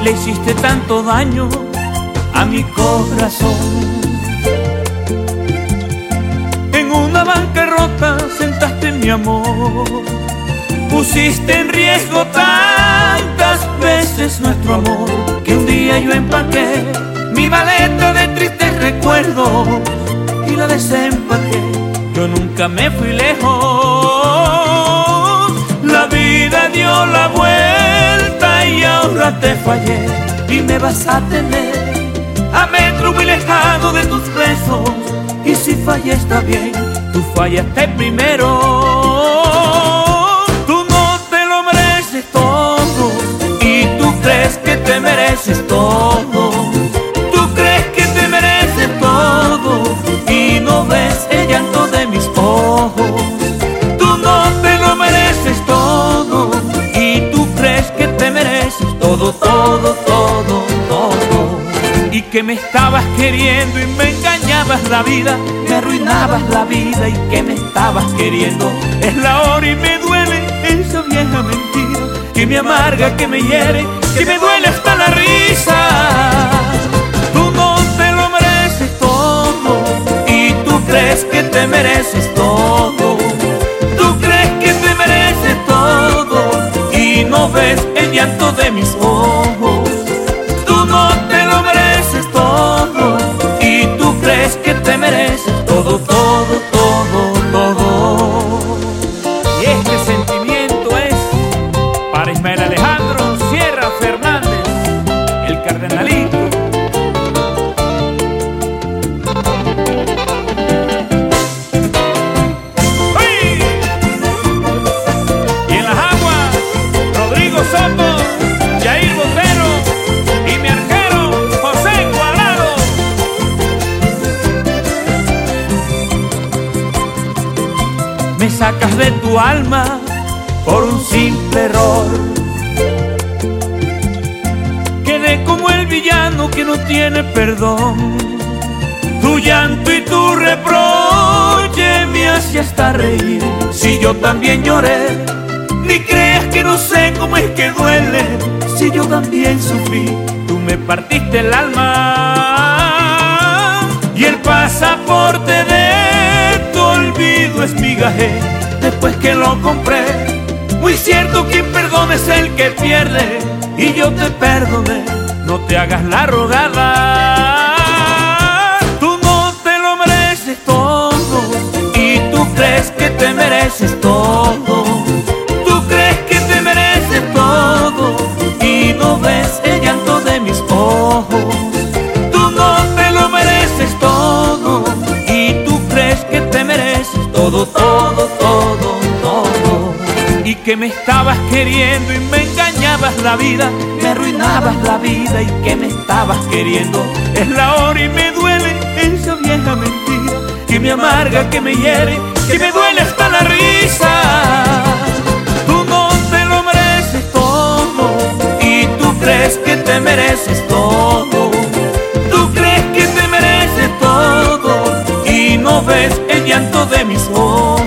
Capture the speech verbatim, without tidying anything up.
le hiciste tanto daño a mi corazón. En una bancarrota sentaste mi amor, pusiste en riesgo tantas veces nuestro amor, que un día yo empaqué mi maleta de tristes recuerdos y la desempaqué. Yo nunca me fui lejos, la vida dio la vuelta y ahora te fallé y me vas a tener a metro muy lejano de tus besos. Y si fallé está bien, tú fallaste primero. Tú no te lo mereces todo y tú crees que te mereces todo. Tú crees que te mereces todo y no ves el llanto de mis ojos. Tú no te lo mereces todo y tú crees que te mereces todo, todo, todo, todo. Y que me estabas queriendo y me engañabas la vida, me arruinabas la vida y que me estabas queriendo. Es la hora y me duele esa vieja mentira que me amarga, que me hiere, que me duele hasta la risa. Tú no te lo mereces todo y tú crees que te mereces todo. Tú crees que te mereces todo y no ves el llanto de mis ojos. Tú no te lo mereces todo y tú crees que te mereces todo, todo, todo, todo. Y este sentimiento es para Ismael Alejandro Sierra Fernández, el cardenalito. ¡Uy! Y en las aguas, Rodrigo Soto, Jair Botero y mi arquero José Cuadrado. Me sacas de tu alma por un simple error. Quedé como el villano que no tiene perdón. Tu llanto y tu reproche me hace hasta reír. Si yo también lloré, ni creas que no sé cómo es que duele. Si yo también sufrí, tú me partiste el alma. Y el pasaporte de tu olvido es migaje después que lo compré. Muy cierto, quien perdona es el que pierde. Y yo te perdoné, no te hagas la rogada. Tú no te lo mereces todo y tú crees que te mereces todo. Tú crees que te mereces todo y no ves el llanto de mis ojos. Tú no te lo mereces todo y tú crees que te mereces todo, todo, todo, todo. Y que me estabas queriendo y me engañabas la vida, me arruinabas la vida y que me estabas queriendo. Es la hora y me duele esa vieja mentira que me amarga, que me hiere, que me duele hasta la risa. Tú no te lo mereces todo y tú crees que te mereces todo. Tú crees que te mereces todo y no ves el llanto de mis ojos.